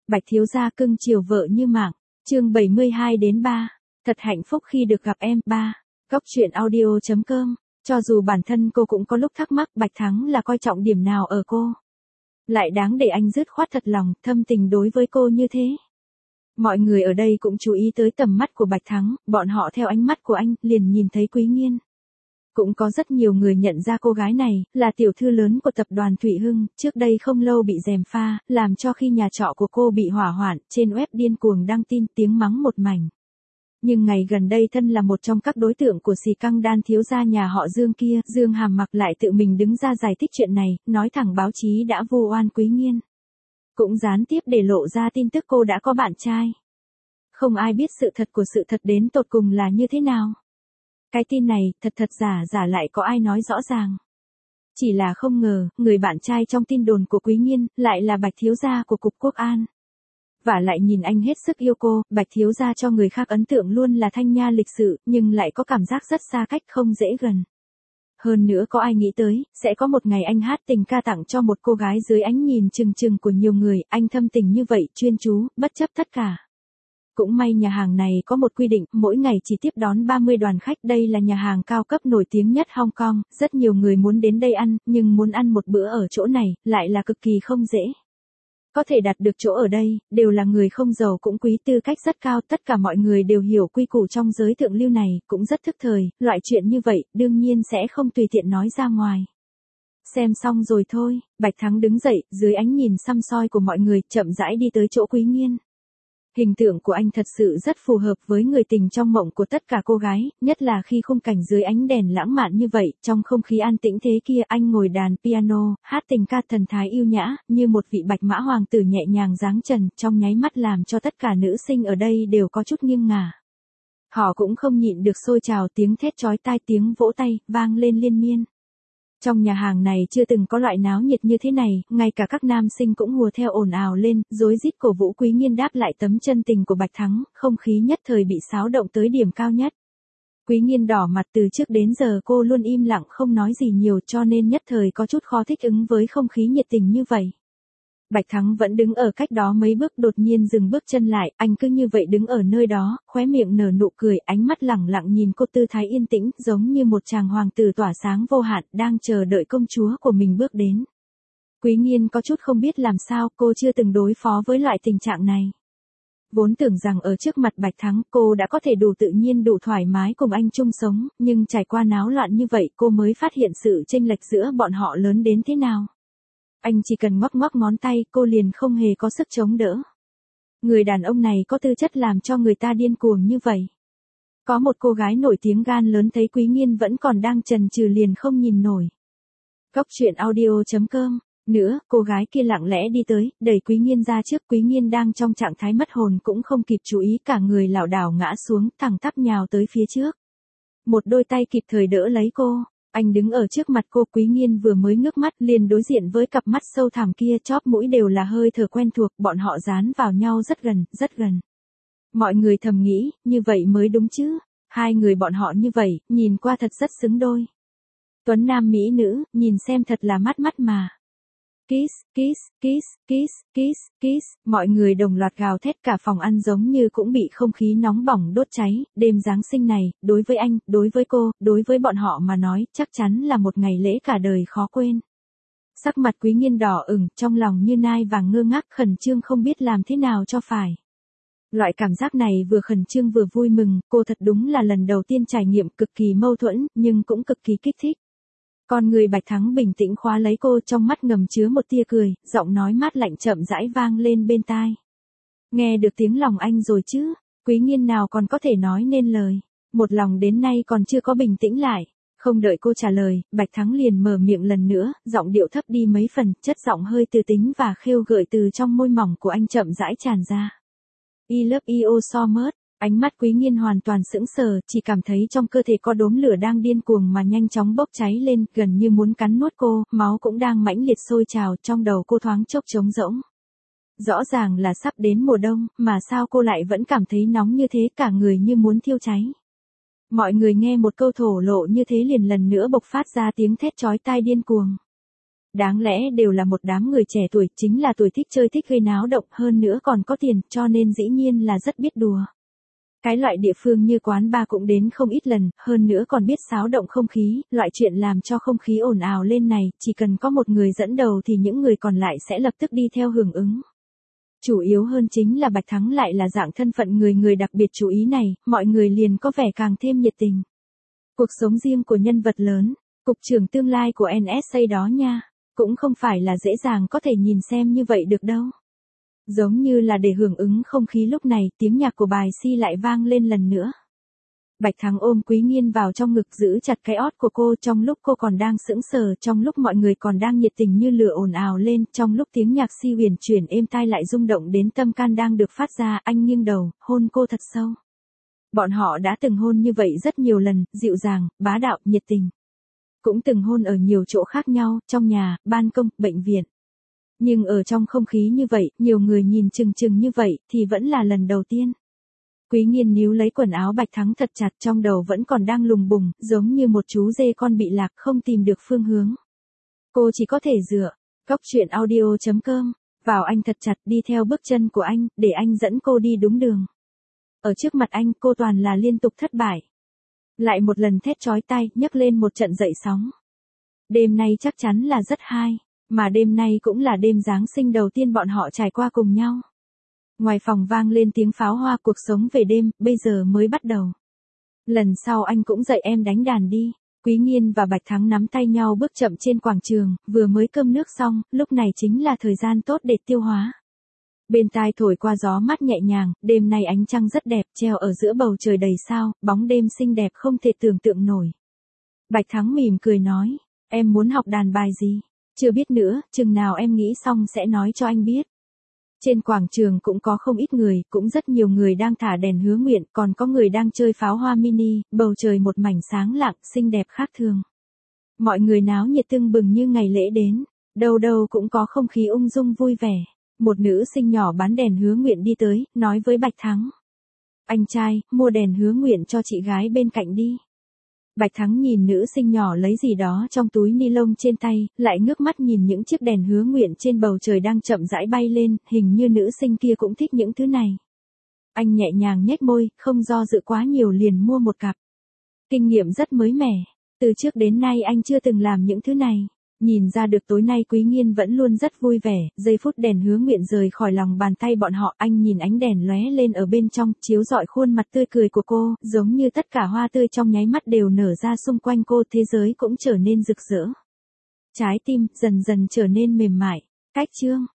Bạch thiếu gia cưng chiều vợ như mạng. Chương 72-3. Thật hạnh phúc khi được gặp em. 3. Góc truyện audio.com. Cho dù bản thân cô cũng có lúc thắc mắc Bạch Thắng là coi trọng điểm nào ở cô. Lại đáng để anh dứt khoát thật lòng, thâm tình đối với cô như thế. Mọi người ở đây cũng chú ý tới tầm mắt của Bạch Thắng, bọn họ theo ánh mắt của anh, liền nhìn thấy Quý Nghiên. Cũng có rất nhiều người nhận ra cô gái này, là tiểu thư lớn của tập đoàn Thụy Hưng, trước đây không lâu bị gièm pha, làm cho khi nhà trọ của cô bị hỏa hoạn, trên web điên cuồng đăng tin tiếng mắng một mảnh. Nhưng ngày gần đây thân là một trong các đối tượng của xì căng đan thiếu gia nhà họ Dương kia, Dương Hàm Mặc lại tự mình đứng ra giải thích chuyện này, nói thẳng báo chí đã vu oan Quý Nghiên. Cũng gián tiếp để lộ ra tin tức cô đã có bạn trai. Không ai biết sự thật của sự thật đến tột cùng là như thế nào. Cái tin này, thật giả lại có ai nói rõ ràng. Chỉ là không ngờ, người bạn trai trong tin đồn của Quý Nghiên, lại là Bạch thiếu gia của Cục Quốc an. Và lại nhìn anh hết sức yêu cô, Bạch thiếu gia cho người khác ấn tượng luôn là thanh nha lịch sự, nhưng lại có cảm giác rất xa cách không dễ gần. Hơn nữa có ai nghĩ tới, sẽ có một ngày anh hát tình ca tặng cho một cô gái dưới ánh nhìn trừng trừng của nhiều người, anh thâm tình như vậy, chuyên chú, bất chấp tất cả. Cũng may nhà hàng này có một quy định, mỗi ngày chỉ tiếp đón 30 đoàn khách, đây là nhà hàng cao cấp nổi tiếng nhất Hong Kong, rất nhiều người muốn đến đây ăn, nhưng muốn ăn một bữa ở chỗ này, lại là cực kỳ không dễ. Có thể đặt được chỗ ở đây, đều là người không giàu cũng quý, tư cách rất cao, tất cả mọi người đều hiểu quy củ trong giới thượng lưu này, cũng rất thức thời, loại chuyện như vậy, đương nhiên sẽ không tùy tiện nói ra ngoài. Xem xong rồi thôi, Bạch Thắng đứng dậy, dưới ánh nhìn săm soi của mọi người, chậm rãi đi tới chỗ Quý Nghiên. Hình tượng của anh thật sự rất phù hợp với người tình trong mộng của tất cả cô gái, nhất là khi khung cảnh dưới ánh đèn lãng mạn như vậy, trong không khí an tĩnh thế kia, anh ngồi đàn piano, hát tình ca thần thái yêu nhã, như một vị bạch mã hoàng tử nhẹ nhàng dáng trần, trong nháy mắt làm cho tất cả nữ sinh ở đây đều có chút nghiêng ngả. Họ cũng không nhịn được sôi trào, tiếng thét chói tai, tiếng vỗ tay, vang lên liên miên. Trong nhà hàng này chưa từng có loại náo nhiệt như thế này, ngay cả các nam sinh cũng hùa theo ồn ào lên, rối rít cổ vũ Quý Nghiên đáp lại tấm chân tình của Bạch Thắng, không khí nhất thời bị xáo động tới điểm cao nhất. Quý Nghiên đỏ mặt, từ trước đến giờ cô luôn im lặng không nói gì nhiều, cho nên nhất thời có chút khó thích ứng với không khí nhiệt tình như vậy. Bạch Thắng vẫn đứng ở cách đó mấy bước, đột nhiên dừng bước chân lại, anh cứ như vậy đứng ở nơi đó, khóe miệng nở nụ cười, ánh mắt lẳng lặng nhìn cô, tư thái yên tĩnh, giống như một chàng hoàng tử tỏa sáng vô hạn, đang chờ đợi công chúa của mình bước đến. Quý Nghiên có chút không biết làm sao, cô chưa từng đối phó với loại tình trạng này. Vốn tưởng rằng ở trước mặt Bạch Thắng, cô đã có thể đủ tự nhiên đủ thoải mái cùng anh chung sống, nhưng trải qua náo loạn như vậy, cô mới phát hiện sự chênh lệch giữa bọn họ lớn đến thế nào. Anh chỉ cần ngoắc ngoắc ngón tay, cô liền không hề có sức chống đỡ. Người đàn ông này có tư chất làm cho người ta điên cuồng như vậy. Có một cô gái nổi tiếng gan lớn thấy Quý Nghiên vẫn còn đang chần chừ liền không nhìn nổi. Góc truyện audio.com. Nữa, cô gái kia lặng lẽ đi tới, đẩy Quý Nghiên ra trước. Quý Nghiên đang trong trạng thái mất hồn cũng không kịp chú ý, cả người lảo đảo ngã xuống, thẳng tắp nhào tới phía trước. Một đôi tay kịp thời đỡ lấy cô. Anh đứng ở trước mặt cô, Quý Nghiên vừa mới ngước mắt liền đối diện với cặp mắt sâu thẳm kia, chóp mũi đều là hơi thở quen thuộc, bọn họ dán vào nhau rất gần, rất gần. Mọi người thầm nghĩ, như vậy mới đúng chứ, hai người bọn họ như vậy, nhìn qua thật rất xứng đôi. Tuấn nam mỹ nữ, nhìn xem thật là mắt mắt mà. Kiss, kiss, kiss, kiss, kiss, kiss, mọi người đồng loạt gào thét, cả phòng ăn giống như cũng bị không khí nóng bỏng đốt cháy. Đêm Giáng sinh này, đối với anh, đối với cô, đối với bọn họ mà nói, chắc chắn là một ngày lễ cả đời khó quên. Sắc mặt Quý Nghiên đỏ ửng, trong lòng như nai vàng, ngơ ngác khẩn trương không biết làm thế nào cho phải. Loại cảm giác này vừa khẩn trương vừa vui mừng, cô thật đúng là lần đầu tiên trải nghiệm, cực kỳ mâu thuẫn, nhưng cũng cực kỳ kích thích. Con người Bạch Thắng bình tĩnh khóa lấy cô, trong mắt ngầm chứa một tia cười, giọng nói mát lạnh chậm rãi vang lên bên tai. Nghe được tiếng lòng anh rồi chứ? Quý Nghiên nào còn có thể nói nên lời, một lòng đến nay còn chưa có bình tĩnh lại. Không đợi cô trả lời, Bạch Thắng liền mở miệng lần nữa, giọng điệu thấp đi mấy phần, chất giọng hơi từ tính và khêu gợi từ trong môi mỏng của anh chậm rãi tràn ra. I love you so much. Ánh mắt Quý Nghiên hoàn toàn sững sờ, chỉ cảm thấy trong cơ thể có đốm lửa đang điên cuồng mà nhanh chóng bốc cháy lên, gần như muốn cắn nuốt cô, máu cũng đang mãnh liệt sôi trào, trong đầu cô thoáng chốc trống rỗng. Rõ ràng là sắp đến mùa đông, mà sao cô lại vẫn cảm thấy nóng như thế, cả người như muốn thiêu cháy. Mọi người nghe một câu thổ lộ như thế liền lần nữa bộc phát ra tiếng thét chói tai điên cuồng. Đáng lẽ đều là một đám người trẻ tuổi, chính là tuổi thích chơi thích gây náo động, hơn nữa còn có tiền, cho nên dĩ nhiên là rất biết đùa. Cái loại địa phương như quán bar cũng đến không ít lần, hơn nữa còn biết xáo động không khí, loại chuyện làm cho không khí ồn ào lên này, chỉ cần có một người dẫn đầu thì những người còn lại sẽ lập tức đi theo hưởng ứng. Chủ yếu hơn chính là Bạch Thắng lại là dạng thân phận người đặc biệt chú ý này, mọi người liền có vẻ càng thêm nhiệt tình. Cuộc sống riêng của nhân vật lớn, cục trưởng tương lai của NSA đó nha, cũng không phải là dễ dàng có thể nhìn xem như vậy được đâu. Giống như là để hưởng ứng không khí lúc này, tiếng nhạc của bài Si lại vang lên lần nữa. Bạch Thắng ôm Quý Nghiên vào trong ngực giữ chặt cái ót của cô trong lúc cô còn đang sững sờ, trong lúc mọi người còn đang nhiệt tình như lửa ồn ào lên, trong lúc tiếng nhạc Si huyền chuyển êm tai lại rung động đến tâm can đang được phát ra, anh nghiêng đầu, hôn cô thật sâu. Bọn họ đã từng hôn như vậy rất nhiều lần, dịu dàng, bá đạo, nhiệt tình. Cũng từng hôn ở nhiều chỗ khác nhau, trong nhà, ban công, bệnh viện. Nhưng ở trong không khí như vậy, nhiều người nhìn chừng chừng như vậy, thì vẫn là lần đầu tiên. Quý Nghiên níu lấy quần áo Bạch Thắng thật chặt, trong đầu vẫn còn đang lùng bùng, giống như một chú dê con bị lạc không tìm được phương hướng. Cô chỉ có thể dựa, Cóc Truyện Audio.com, vào anh thật chặt đi theo bước chân của anh, để anh dẫn cô đi đúng đường. Ở trước mặt anh cô toàn là liên tục thất bại. Lại một lần thét chói tai, nhấc lên một trận dậy sóng. Đêm nay chắc chắn là rất hay, mà đêm nay cũng là đêm Giáng sinh đầu tiên bọn họ trải qua cùng nhau. Ngoài phòng vang lên tiếng pháo hoa, cuộc sống về đêm, bây giờ mới bắt đầu. Lần sau anh cũng dạy em đánh đàn đi. Quý Nghiên và Bạch Thắng nắm tay nhau bước chậm trên quảng trường, vừa mới cơm nước xong, lúc này chính là thời gian tốt để tiêu hóa. Bên tai thổi qua gió mát nhẹ nhàng, đêm nay ánh trăng rất đẹp, treo ở giữa bầu trời đầy sao, bóng đêm xinh đẹp không thể tưởng tượng nổi. Bạch Thắng mỉm cười nói, em muốn học đàn bài gì? Chưa biết nữa, chừng nào em nghĩ xong sẽ nói cho anh biết. Trên quảng trường cũng có không ít người, cũng rất nhiều người đang thả đèn hứa nguyện, còn có người đang chơi pháo hoa mini, bầu trời một mảnh sáng lặng, xinh đẹp khác thường. Mọi người náo nhiệt tưng bừng như ngày lễ đến, đâu đâu cũng có không khí ung dung vui vẻ. Một nữ sinh nhỏ bán đèn hứa nguyện đi tới, nói với Bạch Thắng. Anh trai, mua đèn hứa nguyện cho chị gái bên cạnh đi. Bạch Thắng nhìn nữ sinh nhỏ lấy gì đó trong túi ni lông trên tay, lại ngước mắt nhìn những chiếc đèn hứa nguyện trên bầu trời đang chậm rãi bay lên, hình như nữ sinh kia cũng thích những thứ này. Anh nhẹ nhàng nhếch môi, không do dự quá nhiều liền mua một cặp. Kinh nghiệm rất mới mẻ, từ trước đến nay anh chưa từng làm những thứ này. Nhìn ra được tối nay Quý Nghiên vẫn luôn rất vui vẻ, giây phút đèn hứa nguyện rời khỏi lòng bàn tay bọn họ, anh nhìn ánh đèn lóe lên ở bên trong, chiếu rọi khuôn mặt tươi cười của cô, giống như tất cả hoa tươi trong nháy mắt đều nở ra xung quanh cô, thế giới cũng trở nên rực rỡ. Trái tim dần dần trở nên mềm mại. Cách chương